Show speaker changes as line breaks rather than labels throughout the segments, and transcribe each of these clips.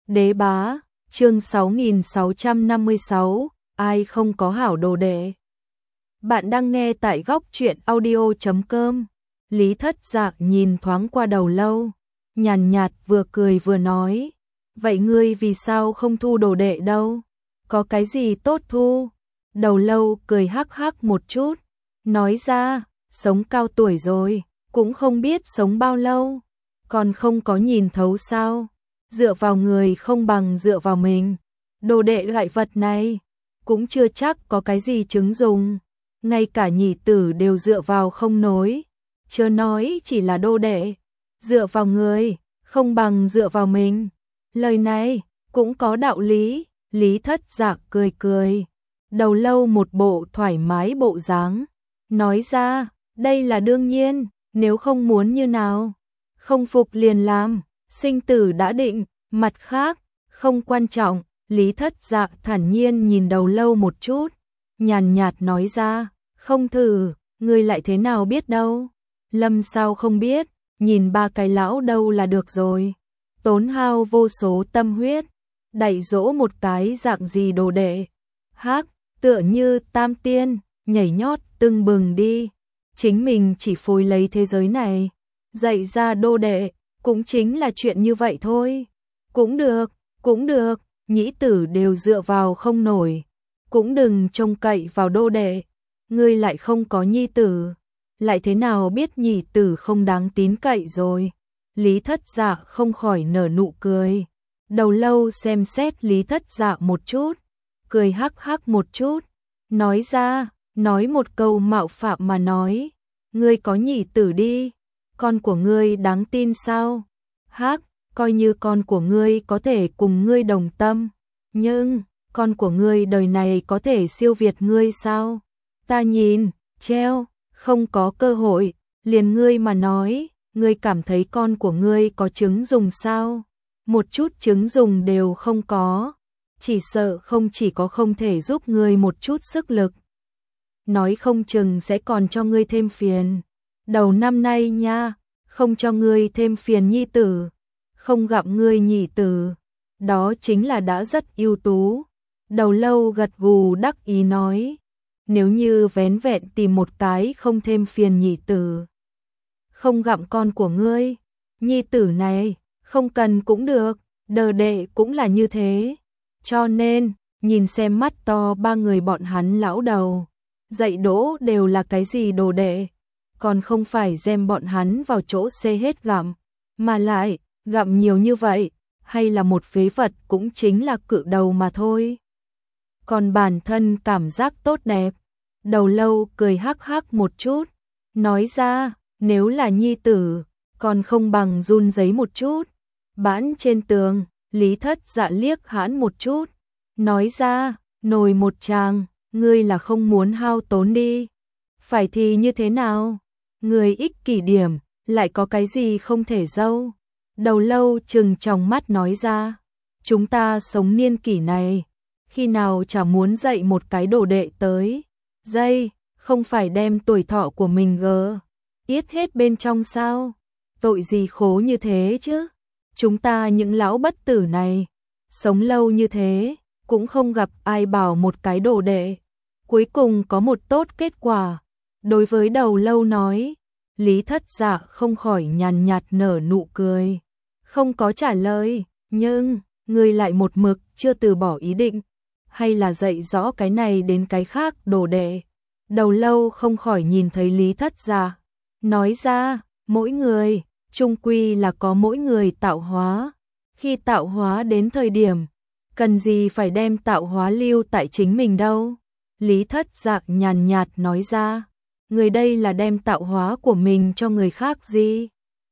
Đế bá, chương 6656, ai không có hảo đồ đệ. Bạn đang nghe tại góc truyện audio.com. Lý Thất Dạ nhìn thoáng qua Đầu Lâu, nhàn nhạt vừa cười vừa nói, vậy ngươi vì sao không thu đồ đệ đâu? Có cái gì tốt thu? Đầu Lâu cười hắc hắc một chút, nói ra, sống cao tuổi rồi, cũng không biết sống bao lâu, còn không có nhìn thấu sao? Dựa vào người không bằng dựa vào mình. Đồ đệ loại vật này cũng chưa chắc có cái gì chứng dùng, ngay cả nhị tử đều dựa vào không nối, chớ nói chỉ là đồ đệ. Dựa vào người không bằng dựa vào mình. Lời này cũng có đạo lý. Lý Thất Dạ cười cười, Đầu Lâu một bộ thoải mái bộ dáng, nói ra, đây là đương nhiên, nếu không muốn như nào, không phục liền làm, sinh tử đã định, mặt khác, không quan trọng. Lý Thất Dạ thản nhiên nhìn Đầu Lâu một chút, nhàn nhạt nói ra, không thử, ngươi lại thế nào biết đâu. Lâm sao không biết, nhìn ba cái lão đâu là được rồi. Tốn hao vô số tâm huyết, đẩy dỗ một cái dạng gì đồ đệ. Hắc, tựa như tam tiên, nhảy nhót tưng bừng đi. Chính mình chỉ phối lấy thế giới này, dạy ra đô đệ, cũng chính là chuyện như vậy thôi. Cũng được, nhĩ tử đều dựa vào không nổi, cũng đừng trông cậy vào đô đệ. Ngươi lại không có nhi tử, lại thế nào biết nhị tử không đáng tín cậy rồi. Lý Thất Dạ không khỏi nở nụ cười. Đầu Lâu xem xét Lý Thất Dạ một chút, cười hắc hắc một chút, nói ra, nói một câu mạo phạm mà nói, ngươi có nhị tử đi, con của ngươi đáng tin sao? Hắc, coi như con của ngươi có thể cùng ngươi đồng tâm, nhưng con của ngươi đời này có thể siêu việt ngươi sao? Ta nhìn, treo, không có cơ hội. Liền ngươi mà nói, ngươi cảm thấy con của ngươi có chứng dùng sao? Một chút chứng dùng đều không có, chỉ sợ không chỉ có không thể giúp ngươi một chút sức lực, nói không chừng sẽ còn cho ngươi thêm phiền. Đầu năm nay nha, không cho ngươi thêm phiền nhi tử, không gặp ngươi nhị tử, đó chính là đã rất ưu tú. Đầu Lâu gật gù đắc ý nói, nếu như vén vẹn tìm một cái không thêm phiền nhị tử, không gặm con của ngươi, nhi tử này, không cần cũng được, đờ đệ cũng là như thế. Cho nên, nhìn xem mắt to ba người bọn hắn lão đầu, dạy đỗ đều là cái gì đồ đệ, còn không phải đem bọn hắn vào chỗ xê hết gặm, mà lại, gặm nhiều như vậy, hay là một phế vật cũng chính là cự đầu mà thôi. Còn bản thân cảm giác tốt đẹp. Đầu Lâu cười hắc hắc một chút, nói ra, nếu là nhi tử, còn không bằng run giấy một chút. Bãn trên tường, Lý Thất Dạ liếc hắn một chút, nói ra, nồi một tràng, ngươi là không muốn hao tốn đi. Phải thì như thế nào? Người ích kỷ điểm, lại có cái gì không thể dâu? Đầu Lâu trừng tròng mắt nói ra, chúng ta sống niên kỷ này, khi nào chả muốn dạy một cái đồ đệ tới. Dây, không phải đem tuổi thọ của mình yết hết bên trong sao? Tội gì khổ như thế chứ? Chúng ta những lão bất tử này, sống lâu như thế, cũng không gặp ai bảo một cái đồ đệ, cuối cùng có một tốt kết quả. Đối với Đầu Lâu nói, Lý Thất Dạ không khỏi nhàn nhạt nở nụ cười, không có trả lời, nhưng, người lại một mực chưa từ bỏ ý định, hay là dạy rõ cái này đến cái khác đồ đệ. Đầu Lâu không khỏi nhìn thấy Lý Thất Dạ, nói ra, mỗi người, chung quy là có mỗi người tạo hóa. Khi tạo hóa đến thời điểm, cần gì phải đem tạo hóa lưu tại chính mình đâu. Lý Thất Dạ nhàn nhạt nói ra, người đây là đem tạo hóa của mình cho người khác gì?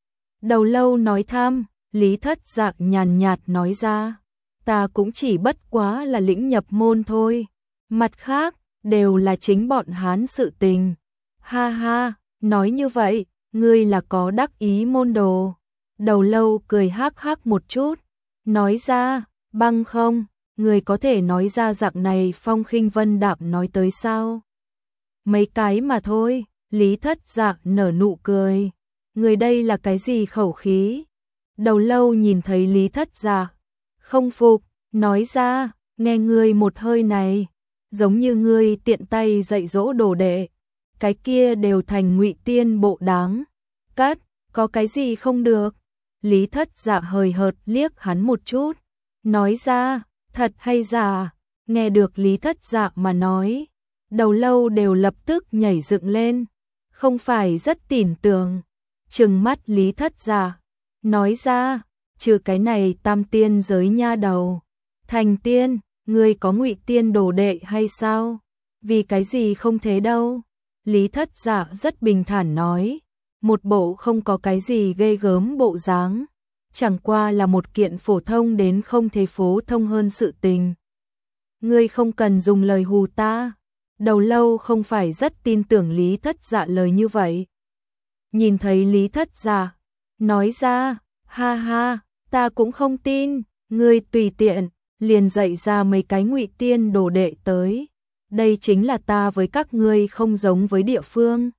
Đầu Lâu nói tham, Lý Thất Dạ nhàn nhạt nói ra, ta cũng chỉ bất quá là lĩnh nhập môn thôi, mặt khác, đều là chính bọn hắn sự tình. Ha ha, nói như vậy, ngươi là có đắc ý môn đồ. Đầu Lâu cười hắc hắc một chút, nói ra, băng không, ngươi có thể nói ra dạng này phong khinh vân đạm nói tới sao? Mấy cái mà thôi. Lý Thất Dạ nở nụ cười, người đây là cái gì khẩu khí? Đầu Lâu nhìn thấy Lý Thất Dạ không phục, nói ra, nghe ngươi một hơi này, giống như ngươi tiện tay dạy dỗ đồ đệ, cái kia đều thành Ngụy Tiên bộ đáng. Cắt, có cái gì không được? Lý Thất Dạ hời hợt liếc hắn một chút, nói ra, thật hay giả? Nghe được Lý Thất Dạ mà nói, đầu lâu đều lập tức nhảy dựng lên, không phải rất tin tưởng, trừng mắt Lý Thất Dạ, nói ra, trừ cái này tam tiên giới nha đầu, thành tiên, ngươi có Ngụy Tiên đồ đệ hay sao? Vì cái gì không thế đâu? Lý Thất Dạ rất bình thản nói, một bộ không có cái gì ghê gớm bộ dáng, chẳng qua là một kiện phổ thông đến không thể phổ thông hơn sự tình. Ngươi không cần dùng lời hù ta. Đầu lâu không phải rất tin tưởng Lý Thất Dạ lời như vậy. Nhìn thấy Lý Thất Dạ, nói ra, ha ha, ta cũng không tin, ngươi tùy tiện, liền dạy ra mấy cái Ngụy Tiên đồ đệ tới. Đây chính là ta với các ngươi không giống với địa phương.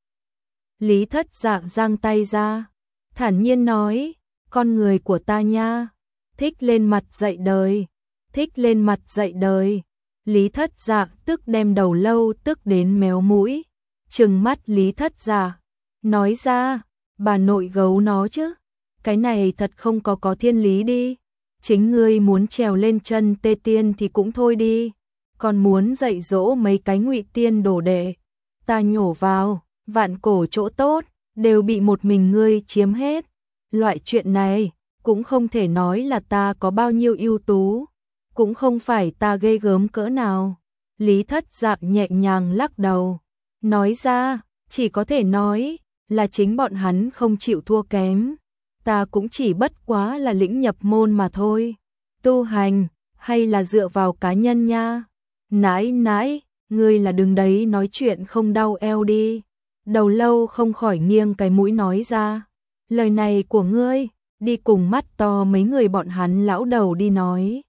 Lý Thất Dạ giang tay ra, thản nhiên nói, con người của ta nha, thích lên mặt dạy đời, thích lên mặt dạy đời. Lý Thất Dạ tức đem đầu lâu tức đến méo mũi, trừng mắt Lý Thất Dạ, nói ra, bà nội gấu nó chứ, cái này thật không có thiên lý đi, chính ngươi muốn trèo lên chân tê tiên thì cũng thôi đi, còn muốn dạy dỗ mấy cái Ngụy Tiên đồ đệ, ta nhổ vào, vạn cổ chỗ tốt, đều bị một mình ngươi chiếm hết, loại chuyện này, cũng không thể nói là ta có bao nhiêu ưu tú. Cũng không phải ta ghê gớm cỡ nào. Lý Thất Dạ nhẹ nhàng lắc đầu, nói ra, chỉ có thể nói là chính bọn hắn không chịu thua kém. Ta cũng chỉ bất quá là lĩnh nhập môn mà thôi. Tu hành, hay là dựa vào cá nhân nha. Nãi nãi, ngươi là đừng đấy nói chuyện không đau eo đi. Đầu lâu không khỏi nghiêng cái mũi nói ra. Lời này của ngươi, đi cùng mắt to mấy người bọn hắn lão đầu đi nói.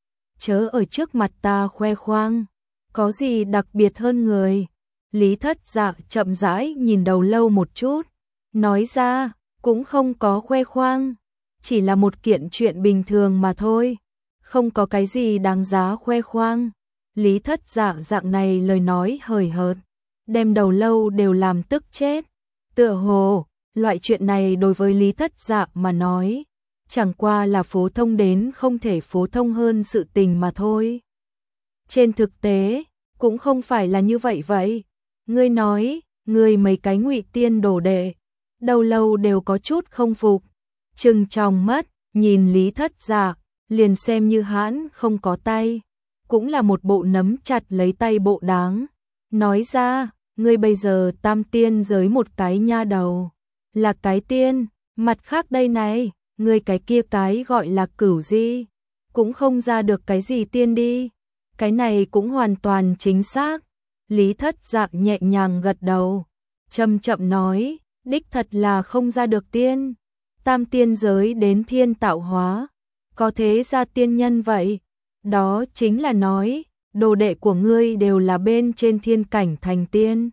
Chớ ở trước mặt ta khoe khoang, có gì đặc biệt hơn người. Lý Thất Dạ chậm rãi nhìn đầu lâu một chút, nói ra, cũng không có khoe khoang, chỉ là một kiện chuyện bình thường mà thôi, không có cái gì đáng giá khoe khoang. Lý Thất Dạ dạng này lời nói hời hợt, đem đầu lâu đều làm tức chết. Tựa hồ, loại chuyện này đối với Lý Thất Dạ mà nói, chẳng qua là phổ thông đến không thể phổ thông hơn sự tình mà thôi. Trên thực tế, cũng không phải là như vậy vậy. Ngươi nói, ngươi mấy cái Ngụy Tiên đồ đệ, đầu lâu đều có chút không phục. Trừng tròng mắt, nhìn Lý Thất Dạ, liền xem như hãn không có tay. Cũng là một bộ nắm chặt lấy tay bộ đáng. Nói ra, ngươi bây giờ tam tiên giới một cái nha đầu. Là cái tiên, mặt khác đây này. Ngươi cái kia cái gọi là cửu di, cũng không ra được cái gì tiên đi. Cái này cũng hoàn toàn chính xác. Lý Thất Dạ nhẹ nhàng gật đầu, chậm chậm nói, đích thật là không ra được tiên. Tam tiên giới đến thiên tạo hóa, có thế ra tiên nhân vậy. Đó chính là nói, đồ đệ của ngươi đều là bên trên thiên cảnh thành tiên.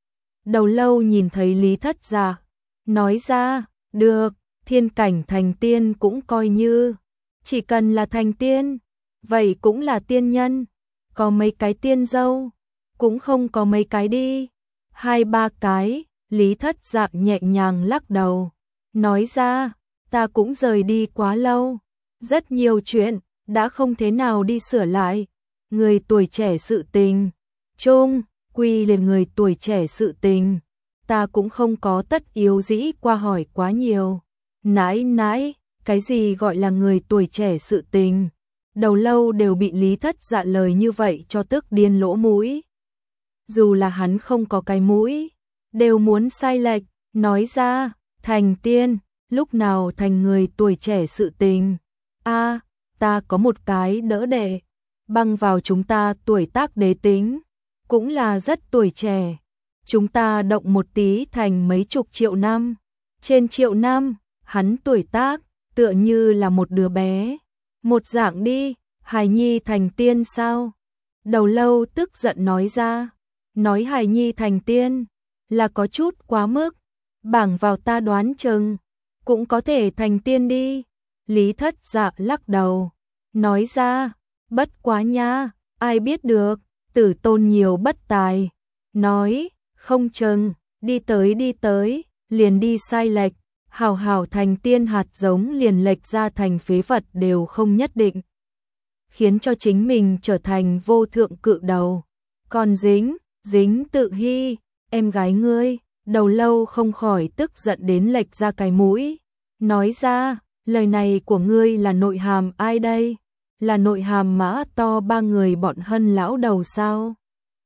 Đầu lâu nhìn thấy Lý Thất Dạ, nói ra, được. Thiên cảnh thành tiên cũng coi như, chỉ cần là thành tiên, vậy cũng là tiên nhân. Có mấy cái tiên dâu, cũng không có mấy cái đi. 2-3 cái, Lý Thất Dạ nhẹ nhàng lắc đầu, nói ra, ta cũng rời đi quá lâu, rất nhiều chuyện, đã không thế nào đi sửa lại. Người tuổi trẻ sự tình, chung, quy liền người tuổi trẻ sự tình, ta cũng không có tất yếu dĩ qua hỏi quá nhiều. Nãi nãi, cái gì gọi là người tuổi trẻ sự tình? Đầu lâu đều bị Lý Thất Dạ lời như vậy cho tức điên lỗ mũi. Dù là hắn không có cái mũi, đều muốn sai lệch, nói ra, thành tiên, lúc nào thành người tuổi trẻ sự tình. A, ta có một cái đỡ đệ, băng vào chúng ta tuổi tác đế tính, cũng là rất tuổi trẻ. Chúng ta động một tí thành mấy chục triệu năm, trên triệu năm. Hắn tuổi tác, tựa như là một đứa bé. Một dạng đi, hài nhi thành tiên sao? Đầu lâu tức giận nói ra. Nói hài nhi thành tiên, là có chút quá mức. Bảng vào ta đoán chừng, cũng có thể thành tiên đi. Lý Thất Dạ lắc đầu. nói ra, bất quá nha, ai biết được, Tử Tôn nhiều bất tài, nói, không chừng, đi tới, liền đi sai lệch, hảo hảo thành tiên hạt giống liền lệch ra thành phế vật đều không nhất định, khiến cho chính mình trở thành vô thượng cự đầu. Còn dính Tự Hy, em gái ngươi, Đầu Lâu không khỏi tức giận đến lệch ra cái mũi, nói ra, lời này của ngươi là nội hàm ai đây? Là nội hàm Mã To ba người bọn Hân lão đầu sao?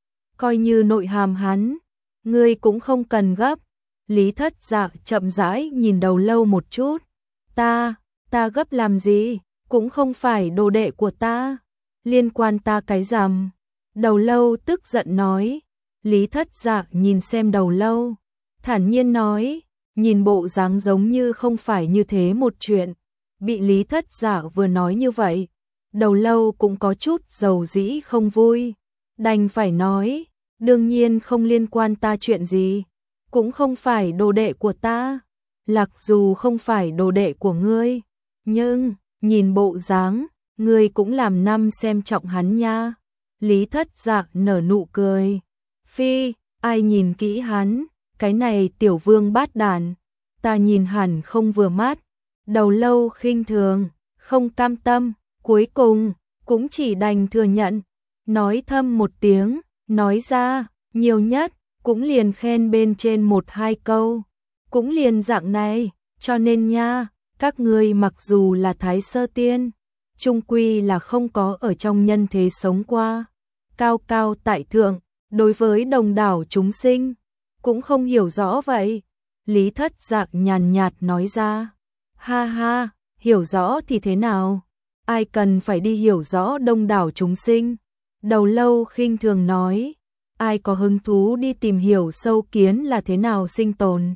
Coi như nội hàm hắn, ngươi cũng không cần gấp. Lý Thất Dạ chậm rãi nhìn Đầu Lâu một chút, ta gấp làm gì, cũng không phải đồ đệ của ta, liên quan ta cái rằm. Đầu Lâu tức giận nói. Lý Thất Dạ nhìn xem Đầu Lâu, thản nhiên nói, nhìn bộ dáng giống như không phải như thế một chuyện. Bị Lý Thất Dạ vừa nói như vậy, Đầu Lâu cũng có chút dầu dĩ không vui, đành phải nói, đương nhiên không liên quan ta chuyện gì, cũng không phải đồ đệ của ta, mặc dù không phải đồ đệ của ngươi, nhưng nhìn bộ dáng, ngươi cũng làm năm xem trọng hắn nha. Lý Thất Dạ nở nụ cười, phi, ai nhìn kỹ hắn, cái này tiểu vương bát đàn, ta nhìn hẳn không vừa mắt. Đầu Lâu khinh thường, không cam tâm, cuối cùng cũng chỉ đành thừa nhận, nói thầm một tiếng, nói ra, nhiều nhất cũng liền khen bên trên một hai câu, cũng liền dạng này, cho nên nha, các ngươi mặc dù là Thái Sơ Tiên, chung quy là không có ở trong nhân thế sống qua, cao cao tại thượng, đối với đồng đảo chúng sinh, cũng không hiểu rõ vậy. Lý Thất Dạ nhàn nhạt nói ra, ha ha, hiểu rõ thì thế nào, ai cần phải đi hiểu rõ đông đảo chúng sinh. Đầu Lâu khinh thường nói, ai có hứng thú đi tìm hiểu sâu kiến là thế nào sinh tồn.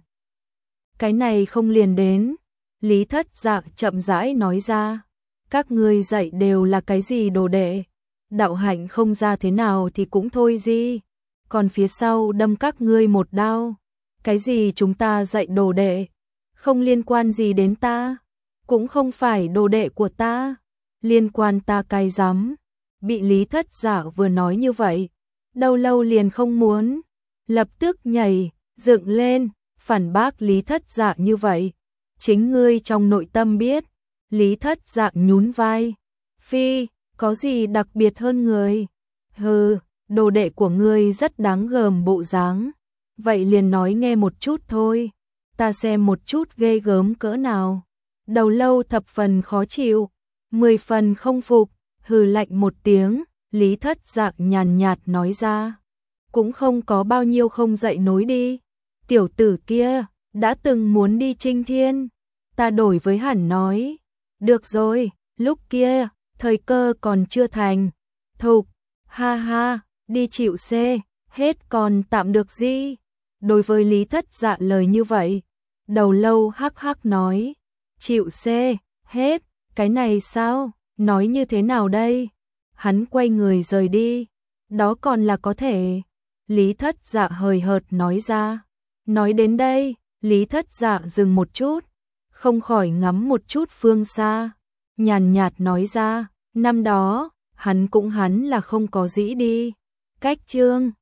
Cái này không liền đến. Lý Thất Dạ chậm rãi nói ra, các ngươi dạy đều là cái gì đồ đệ, đạo hạnh không ra thế nào thì cũng thôi gì, còn phía sau đâm các ngươi một đao, cái gì chúng ta dạy đồ đệ, không liên quan gì đến ta, cũng không phải đồ đệ của ta, liên quan ta cái rắm. Bị Lý Thất Dạ vừa nói như vậy, Đầu Lâu liền không muốn, lập tức nhảy dựng lên, phản bác Lý Thất Dạ như vậy. Chính ngươi trong nội tâm biết. Lý Thất Dạ nhún vai, phi, có gì đặc biệt hơn người? Hừ, đồ đệ của ngươi rất đáng gờm bộ dáng, vậy liền nói nghe một chút thôi, ta xem một chút ghê gớm cỡ nào. Đầu Lâu thập phần khó chịu, 10 phần không phục, hừ lạnh một tiếng. Lý Thất Dạ nhàn nhạt nói ra, cũng không có bao nhiêu không dậy nối đi, tiểu tử kia đã từng muốn đi chinh thiên, ta đổi với hẳn nói, được rồi, lúc kia thời cơ còn chưa thành, thục, ha ha, đi chịu xê, hết còn tạm được gì. Đối với Lý Thất Dạ lời như vậy, Đầu Lâu hắc hắc nói, chịu xê, hết, cái này sao, nói như thế nào đây? Hắn quay người rời đi, đó còn là có thể. Lý Thất Dạ hời hợt nói ra. Nói đến đây, Lý Thất Dạ dừng một chút, không khỏi ngắm một chút phương xa, nhàn nhạt nói ra, năm đó, hắn là không có dĩ đi. Cách chương